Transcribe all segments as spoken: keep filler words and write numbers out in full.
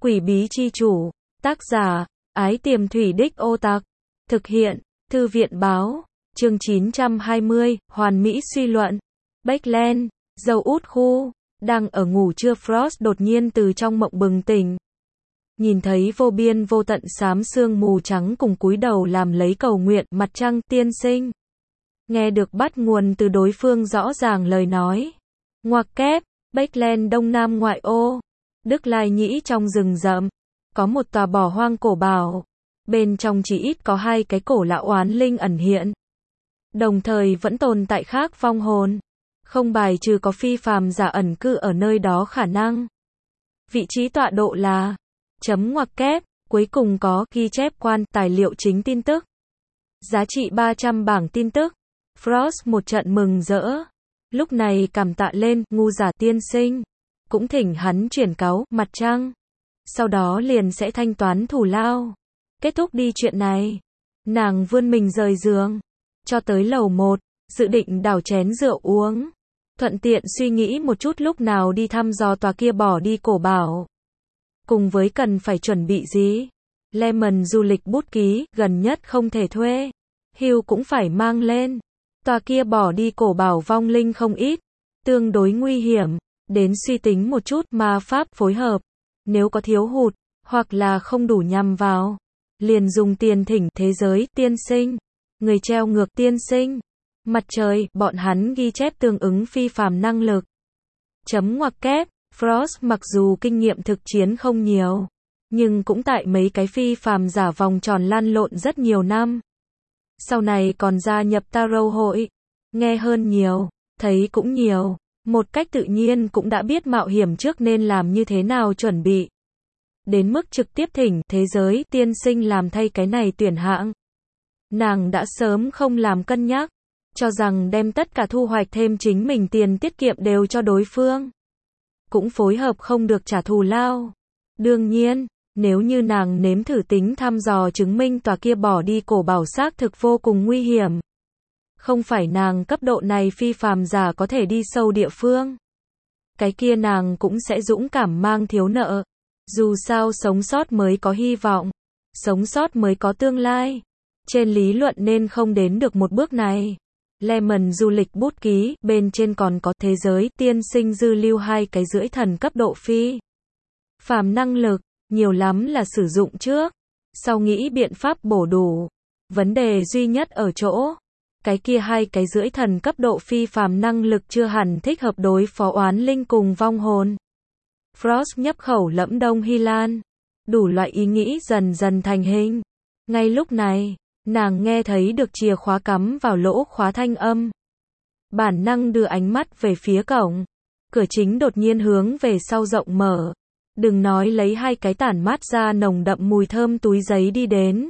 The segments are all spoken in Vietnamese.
Quỷ bí chi chủ, tác giả, Ái Tiềm Thủy Đích Ô Tặc, thực hiện, Thư viện báo, chương chín trăm hai mươi, Hoàn Mỹ suy luận, Backland, dâu út khu, đang ở ngủ trưa Frost đột nhiên từ trong mộng bừng tỉnh. Nhìn thấy vô biên vô tận xám sương mù trắng cùng cúi đầu làm lấy cầu nguyện mặt trăng tiên sinh. Nghe được bắt nguồn từ đối phương rõ ràng lời nói. Ngoặc kép, Backland đông nam ngoại ô, Đức Lai Nhĩ trong rừng rậm, có một tòa bỏ hoang cổ bảo. Bên trong chỉ ít có hai cái cổ lão oán linh ẩn hiện. Đồng thời vẫn tồn tại khác vong hồn. Không bài trừ có phi phàm giả ẩn cư ở nơi đó khả năng. Vị trí tọa độ là chấm ngoặc kép, cuối cùng có ghi chép quan tài liệu chính tin tức. Giá trị ba trăm bảng tin tức. Frost một trận mừng rỡ. Lúc này cảm tạ lên, ngu giả tiên sinh. Cũng thỉnh hắn chuyển cáo, mặt trăng. Sau đó liền sẽ thanh toán thù lao. Kết thúc đi chuyện này. Nàng vươn mình rời giường. Cho tới lầu một, dự định đảo chén rượu uống. Thuận tiện suy nghĩ một chút lúc nào đi thăm dò tòa kia bỏ đi cổ bảo. Cùng với cần phải chuẩn bị gì. Lemon du lịch bút ký, gần nhất không thể thuê. Hugh cũng phải mang lên. Tòa kia bỏ đi cổ bảo vong linh không ít. Tương đối nguy hiểm. Đến suy tính một chút ma pháp phối hợp. Nếu có thiếu hụt, hoặc là không đủ nhằm vào. Liền dùng tiền thỉnh thế giới tiên sinh. Người treo ngược tiên sinh. Mặt trời, bọn hắn ghi chép tương ứng phi phàm năng lực. Chấm ngoặc kép, Frost mặc dù kinh nghiệm thực chiến không nhiều. Nhưng cũng tại mấy cái phi phàm giả vòng tròn lăn lộn rất nhiều năm. Sau này còn gia nhập Tarot hội. Nghe hơn nhiều, thấy cũng nhiều. Một cách tự nhiên cũng đã biết mạo hiểm trước nên làm như thế nào chuẩn bị. Đến mức trực tiếp thỉnh thế giới tiên sinh làm thay cái này tuyển hạng. Nàng đã sớm không làm cân nhắc. Cho rằng đem tất cả thu hoạch thêm chính mình tiền tiết kiệm đều cho đối phương. Cũng phối hợp không được trả thù lao. Đương nhiên, nếu như nàng nếm thử tính thăm dò chứng minh tòa kia bỏ đi cổ bảo xác thực vô cùng nguy hiểm. Không phải nàng cấp độ này phi phàm giả có thể đi sâu địa phương. Cái kia nàng cũng sẽ dũng cảm mang thiếu nợ. Dù sao sống sót mới có hy vọng. Sống sót mới có tương lai. Trên lý luận nên không đến được một bước này. Lemon du lịch bút ký, bên trên còn có thế giới tiên sinh dư lưu hai cái rưỡi thần cấp độ phi phàm năng lực, nhiều lắm là sử dụng trước, sau nghĩ biện pháp bổ đủ. Vấn đề duy nhất ở chỗ, cái kia hai cái rưỡi thần cấp độ phi phàm năng lực chưa hẳn thích hợp đối phó oán linh cùng vong hồn. Frost nhấp khẩu lẫm Đông Hy Lan, đủ loại ý nghĩ dần dần thành hình. Ngay lúc này, nàng nghe thấy được chìa khóa cắm vào lỗ khóa thanh âm. Bản năng đưa ánh mắt về phía cổng. Cửa chính đột nhiên hướng về sau rộng mở. Đừng nói lấy hai cái tản mát ra nồng đậm mùi thơm túi giấy đi đến.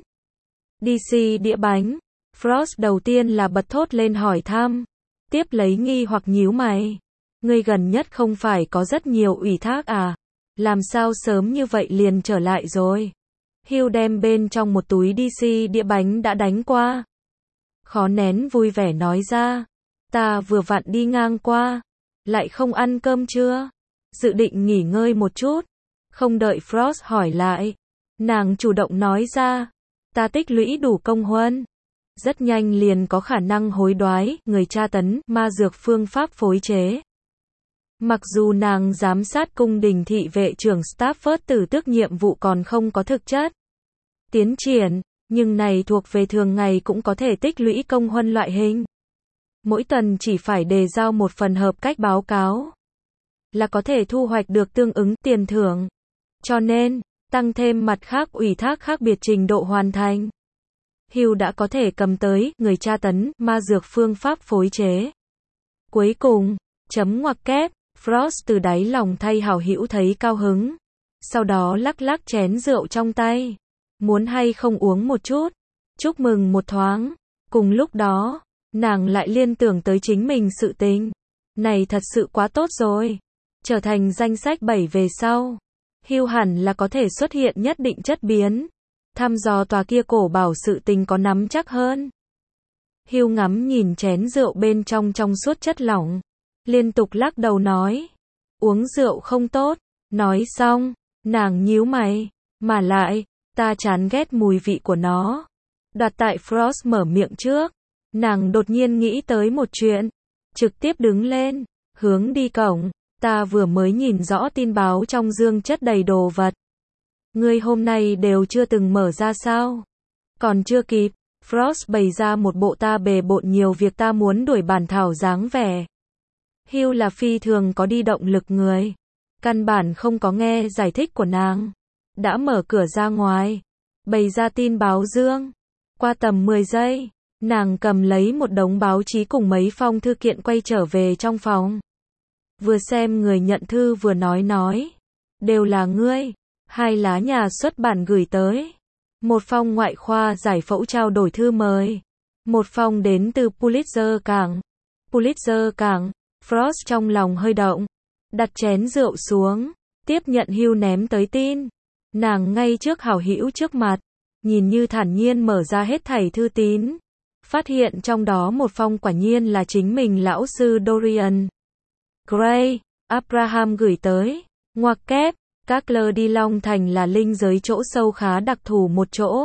đê xê đĩa bánh. Frost đầu tiên là bật thốt lên hỏi thăm. Tiếp lấy nghi hoặc nhíu mày. Ngươi gần nhất không phải có rất nhiều ủy thác à? Làm sao sớm như vậy liền trở lại rồi? Hugh đem bên trong một túi đê xê đĩa bánh đã đánh qua. Khó nén vui vẻ nói ra. Ta vừa vặn đi ngang qua. Lại không ăn cơm trưa. Dự định nghỉ ngơi một chút. Không đợi Frost hỏi lại. Nàng chủ động nói ra. Ta tích lũy đủ công huân. Rất nhanh liền có khả năng hối đoái, người tra tấn, ma dược phương pháp phối chế. Mặc dù nàng giám sát cung đình thị vệ trưởng Stafford tử tước nhiệm vụ còn không có thực chất tiến triển, nhưng này thuộc về thường ngày cũng có thể tích lũy công huân loại hình. Mỗi tuần chỉ phải đề giao một phần hợp cách báo cáo, là có thể thu hoạch được tương ứng tiền thưởng. Cho nên, tăng thêm mặt khác ủy thác khác biệt trình độ hoàn thành. Hugh đã có thể cầm tới, người tra tấn, ma dược phương pháp phối chế. Cuối cùng, chấm ngoặc kép, Frost từ đáy lòng thay hảo hữu thấy cao hứng. Sau đó lắc lắc chén rượu trong tay. Muốn hay không uống một chút. Chúc mừng một thoáng. Cùng lúc đó, nàng lại liên tưởng tới chính mình sự tình. Này thật sự quá tốt rồi. Trở thành danh sách bảy về sau. Hugh hẳn là có thể xuất hiện nhất định chất biến. Thăm dò tòa kia cổ bảo sự tình có nắm chắc hơn. Hugh ngắm nhìn chén rượu bên trong trong suốt chất lỏng. Liên tục lắc đầu nói. Uống rượu không tốt. Nói xong, Nàng nhíu mày, mà lại, ta chán ghét mùi vị của nó. Đoạt tại Frost mở miệng trước, nàng đột nhiên nghĩ tới một chuyện, trực tiếp đứng lên, hướng đi cổng, ta vừa mới nhìn rõ tin báo trong dương chất đầy đồ vật. Ngươi hôm nay đều chưa từng mở ra sao? Còn chưa kịp, Frost bày ra một bộ ta bề bộn nhiều việc ta muốn đuổi bản thảo dáng vẻ. Hugh là phi thường có đi động lực người, căn bản không có nghe giải thích của nàng. Đã mở cửa ra ngoài, bày ra tin báo dương. Qua tầm mười giây, nàng cầm lấy một đống báo chí cùng mấy phong thư kiện quay trở về trong phòng. Vừa xem người nhận thư vừa nói nói. Đều là ngươi. Hai lá nhà xuất bản gửi tới. Một phong ngoại khoa giải phẫu trao đổi thư mời. Một phong đến từ Pulitzer cảng. Pulitzer cảng. Frost trong lòng hơi động. Đặt chén rượu xuống. Tiếp nhận Hugh ném tới tin. Nàng ngay trước hảo hữu trước mặt. Nhìn như thản nhiên mở ra hết thảy thư tín. Phát hiện trong đó một phong quả nhiên là chính mình lão sư Dorian Gray, Abraham gửi tới. Ngoặc kép, các lơ đi Long Thành là linh giới chỗ sâu khá đặc thù một chỗ.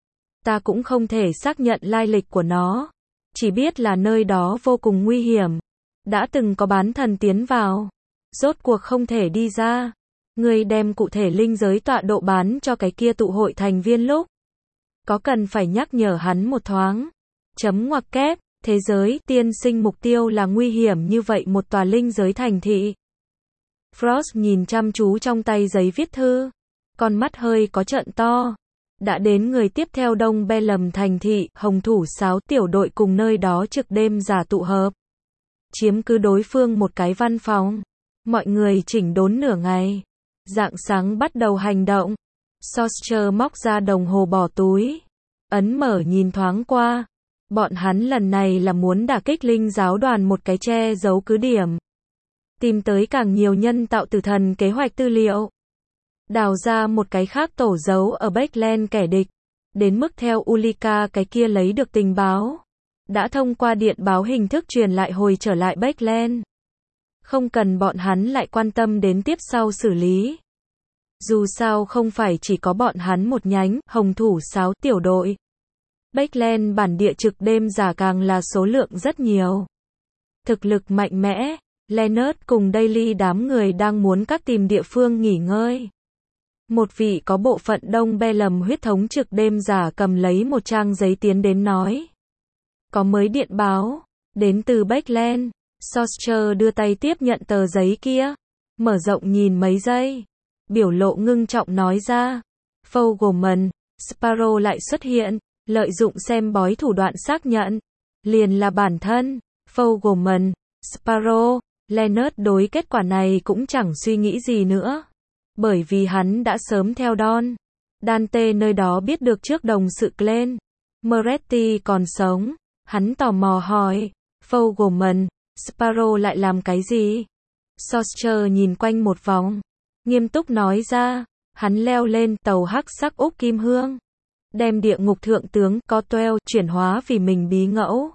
Ta cũng không thể xác nhận lai lịch của nó. Chỉ biết là nơi đó vô cùng nguy hiểm. Đã từng có bán thần tiến vào. Rốt cuộc không thể đi ra. Người đem cụ thể linh giới tọa độ bán cho cái kia tụ hội thành viên lúc. Có cần phải nhắc nhở hắn một thoáng. Chấm ngoặc kép, thế giới tiên sinh mục tiêu là nguy hiểm như vậy một tòa linh giới thành thị. Frost nhìn chăm chú trong tay giấy viết thư. Con mắt hơi có trợn to. Đã đến người tiếp theo Đông Belem thành thị, Hồng Thủ sáu tiểu đội cùng nơi đó trực đêm giả tụ hợp. Chiếm cứ đối phương một cái văn phòng. Mọi người chỉnh đốn nửa ngày. Rạng sáng bắt đầu hành động. Sorcerer móc ra đồng hồ bỏ túi. Ấn mở nhìn thoáng qua. Bọn hắn lần này là muốn đả kích linh giáo đoàn một cái che giấu cứ điểm. Tìm tới càng nhiều nhân tạo tử thần kế hoạch tư liệu. Đào ra một cái khác tổ dấu ở Backland kẻ địch. Đến mức theo Ulrika cái kia lấy được tình báo. Đã thông qua điện báo hình thức truyền lại hồi trở lại Backland. Không cần bọn hắn lại quan tâm đến tiếp sau xử lý. Dù sao không phải chỉ có bọn hắn một nhánh, Hồng Thủ sáu tiểu đội. Backland bản địa trực đêm giả càng là số lượng rất nhiều. Thực lực mạnh mẽ, Leonard cùng Daily đám người đang muốn các tìm địa phương nghỉ ngơi. Một vị có bộ phận Đông Belem huyết thống trực đêm giả cầm lấy một trang giấy tiến đến nói. Có mới điện báo, đến từ Backland. Sorcerer đưa tay tiếp nhận tờ giấy kia. Mở rộng nhìn mấy giây. Biểu lộ ngưng trọng nói ra. Fogelman, Sparrow lại xuất hiện. Lợi dụng xem bói thủ đoạn xác nhận. Liền là bản thân. Fogelman, Sparrow. Leonard đối kết quả này cũng chẳng suy nghĩ gì nữa. Bởi vì hắn đã sớm theo Don Dante nơi đó biết được trước đồng sự Glenn Moretti còn sống. Hắn tò mò hỏi. Fogelman, Sparrow lại làm cái gì? Sorcerer nhìn quanh một vòng. Nghiêm túc nói ra. Hắn leo lên tàu hắc sắc úc kim hương. Đem địa ngục thượng tướng Cotwell chuyển hóa vì mình bí ngẫu.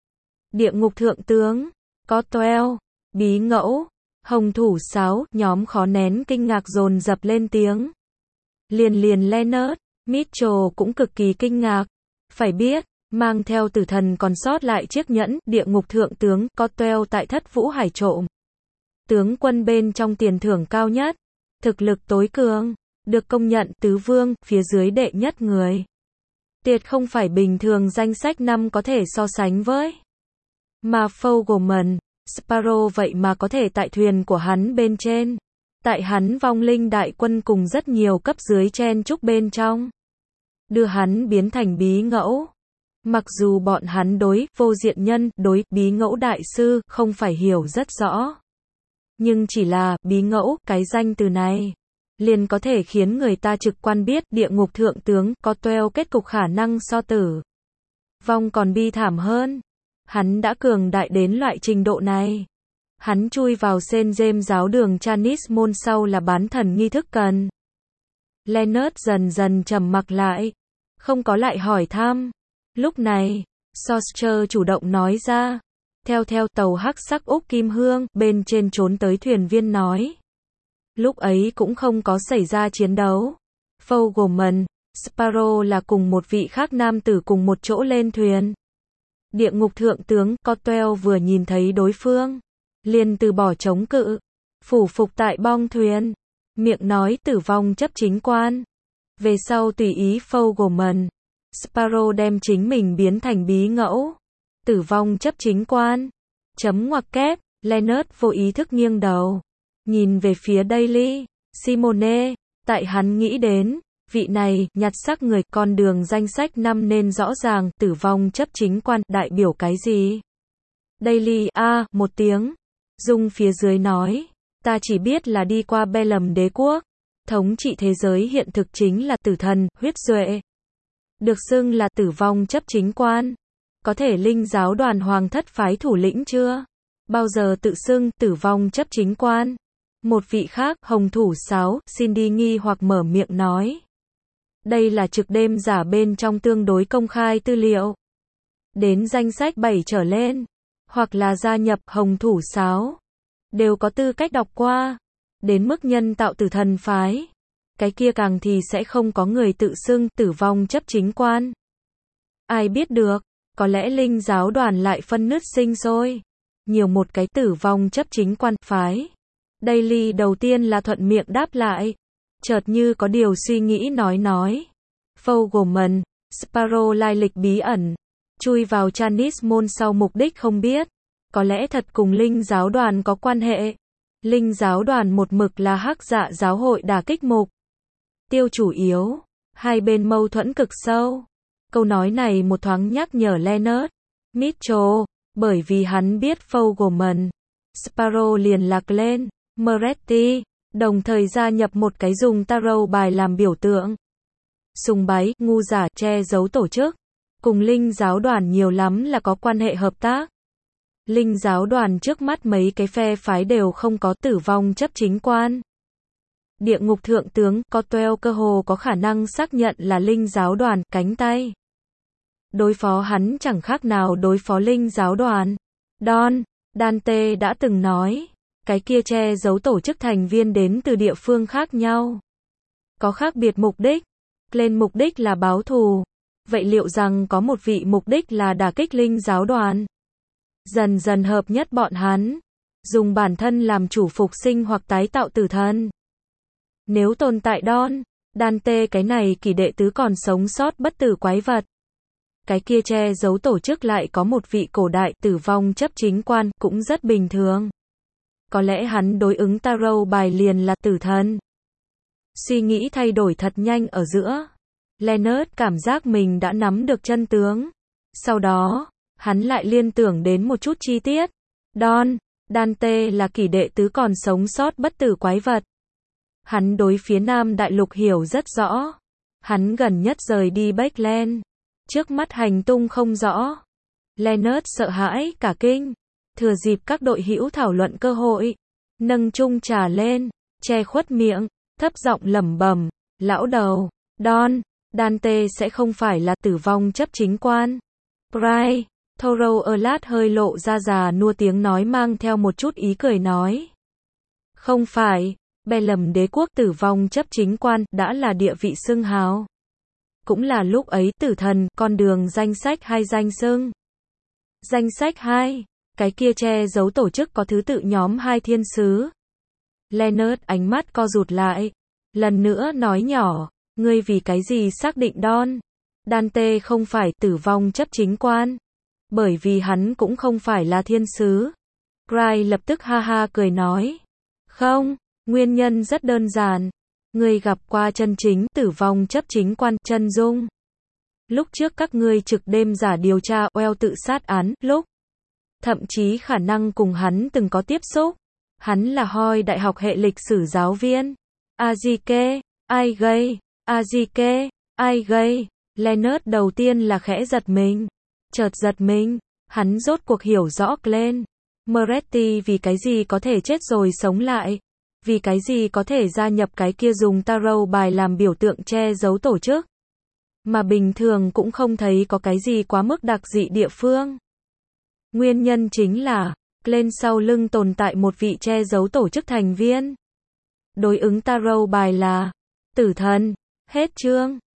Địa ngục thượng tướng Cotwell, bí ngẫu. Hồng Thủ sáu, nhóm khó nén kinh ngạc dồn dập lên tiếng. Liền liền Leonard, Mitchell cũng cực kỳ kinh ngạc. Phải biết, mang theo tử thần còn sót lại chiếc nhẫn, địa ngục thượng tướng Cotwell tại Thất Vũ Hải trộm. Tướng quân bên trong tiền thưởng cao nhất, thực lực tối cường, được công nhận tứ vương, phía dưới đệ nhất người. Tuyệt không phải bình thường danh sách năm có thể so sánh với. Mà Fogelman, Sparrow vậy mà có thể tại thuyền của hắn bên trên. Tại hắn vong linh đại quân cùng rất nhiều cấp dưới chen chúc bên trong. Đưa hắn biến thành bí ngẫu. Mặc dù bọn hắn đối vô diện nhân, đối bí ngẫu đại sư không phải hiểu rất rõ. Nhưng chỉ là bí ngẫu, cái danh từ này. Liền có thể khiến người ta trực quan biết địa ngục thượng tướng Cotwell kết cục khả năng so tử. Vong còn bi thảm hơn. Hắn đã cường đại đến loại trình độ này. Hắn chui vào Saint James giáo đường Chanis môn sau là bán thần nghi thức cần. Leonard dần dần trầm mặc lại. Không có lại hỏi thăm. Lúc này, Sorcerer chủ động nói ra. Theo theo tàu hắc sắc úc kim hương, bên trên trốn tới thuyền viên nói. Lúc ấy cũng không có xảy ra chiến đấu. Fogelman, Sparrow là cùng một vị khác nam tử cùng một chỗ lên thuyền. Địa ngục thượng tướng Cotwell vừa nhìn thấy đối phương, liền từ bỏ chống cự, phủ phục tại bong thuyền, miệng nói tử vong chấp chính quan. Về sau tùy ý Fogelman, Sparrow đem chính mình biến thành bí ngẫu, tử vong chấp chính quan. Chấm ngoặc kép, Leonard vô ý thức nghiêng đầu, nhìn về phía Daily Simone, tại hắn nghĩ đến, vị này, nhặt xác người, con đường danh sách năm nên rõ ràng, tử vong chấp chính quan, đại biểu cái gì? Daily, a, à, một tiếng. Dung phía dưới nói, ta chỉ biết là đi qua Bellum đế quốc, thống trị thế giới hiện thực chính là tử thần, huyết duệ. Được xưng là tử vong chấp chính quan. Có thể linh giáo đoàn hoàng thất phái thủ lĩnh chưa? Bao giờ tự xưng tử vong chấp chính quan? Một vị khác, hồng thủ sáo, Cindy nghi hoặc mở miệng nói. Đây là trực đêm giả bên trong tương đối công khai tư liệu. Đến danh sách bảy trở lên, hoặc là gia nhập hồng thủ sáo, đều có tư cách đọc qua. Đến mức nhân tạo tử thần phái, cái kia càng thì sẽ không có người tự xưng tử vong chấp chính quan. Ai biết được, có lẽ linh giáo đoàn lại phân nứt sinh sôi, nhiều một cái tử vong chấp chính quan phái. Daily đầu tiên là thuận miệng đáp lại, chợt như có điều suy nghĩ nói nói. Fogelman, Sparrow lai lịch bí ẩn, chui vào Chanis môn sau mục đích không biết, có lẽ thật cùng linh giáo đoàn có quan hệ. Linh giáo đoàn một mực là hắc dạ giáo hội đả kích mục tiêu chủ yếu, hai bên mâu thuẫn cực sâu. Câu nói này một thoáng nhắc nhở Leonard Mitchell, bởi vì hắn biết Fogelman, Sparrow liền lạc lên, Moretti, đồng thời gia nhập một cái dùng tarot bài làm biểu tượng. Sùng bái, ngu giả, che giấu tổ chức, cùng linh giáo đoàn nhiều lắm là có quan hệ hợp tác. Linh giáo đoàn trước mắt mấy cái phe phái đều không có tử vong chấp chính quan. Địa ngục thượng tướng Cotwell cơ hồ có khả năng xác nhận là linh giáo đoàn, cánh tay. Đối phó hắn chẳng khác nào đối phó linh giáo đoàn. Don, Dante đã từng nói, cái kia che giấu tổ chức thành viên đến từ địa phương khác nhau. Có khác biệt mục đích. Lên mục đích là báo thù. Vậy liệu rằng có một vị mục đích là đả kích linh giáo đoàn? Dần dần hợp nhất bọn hắn, dùng bản thân làm chủ phục sinh hoặc tái tạo tử thần. Nếu tồn tại Don, Dante cái này kỳ đệ tứ còn sống sót bất tử quái vật. Cái kia che giấu tổ chức lại có một vị cổ đại tử vong chấp chính quan, cũng rất bình thường. Có lẽ hắn đối ứng tarot bài liền là tử thần. Suy nghĩ thay đổi thật nhanh ở giữa. Leonard cảm giác mình đã nắm được chân tướng. Sau đó, hắn lại liên tưởng đến một chút chi tiết. Don, Dante là kỷ đệ tứ còn sống sót bất tử quái vật. Hắn đối phía Nam Đại Lục hiểu rất rõ. Hắn gần nhất rời đi Backland. Trước mắt hành tung không rõ. Leonard sợ hãi, cả kinh. Thừa dịp các đội hữu thảo luận cơ hội. Nâng chung trà lên, che khuất miệng, thấp giọng lẩm bẩm. Lão đầu, Don, Dante sẽ không phải là tử vong chấp chính quan. Bry, Thorough Erlat hơi lộ ra già nua tiếng nói mang theo một chút ý cười nói. Không phải, Bellum đế quốc tử vong chấp chính quan đã là địa vị xưng hào. Cũng là lúc ấy tử thần, con đường danh sách hai danh xưng. Danh sách hai, cái kia che giấu tổ chức có thứ tự nhóm hai thiên sứ. Leonard ánh mắt co rụt lại. Lần nữa nói nhỏ, ngươi vì cái gì xác định Don? Dante không phải tử vong chấp chính quan. Bởi vì hắn cũng không phải là thiên sứ. Cry lập tức ha ha cười nói. Không, nguyên nhân rất đơn giản. Ngươi gặp qua chân chính tử vong chấp chính quan chân dung. Lúc trước các ngươi trực đêm giả điều tra Well tự sát án, lúc thậm chí khả năng cùng hắn từng có tiếp xúc. Hắn là Hoi đại học hệ lịch sử giáo viên. Azike, ai gây? Azike, ai gây? Leonard đầu tiên là khẽ giật mình. Chợt giật mình, hắn rốt cuộc hiểu rõ Glenn Moretti vì cái gì có thể chết rồi sống lại. Vì cái gì có thể gia nhập cái kia dùng tarot bài làm biểu tượng che giấu tổ chức. Mà bình thường cũng không thấy có cái gì quá mức đặc dị địa phương. Nguyên nhân chính là, Glenn sau lưng tồn tại một vị che giấu tổ chức thành viên. Đối ứng tarot bài là Tử Thần. Hết chương.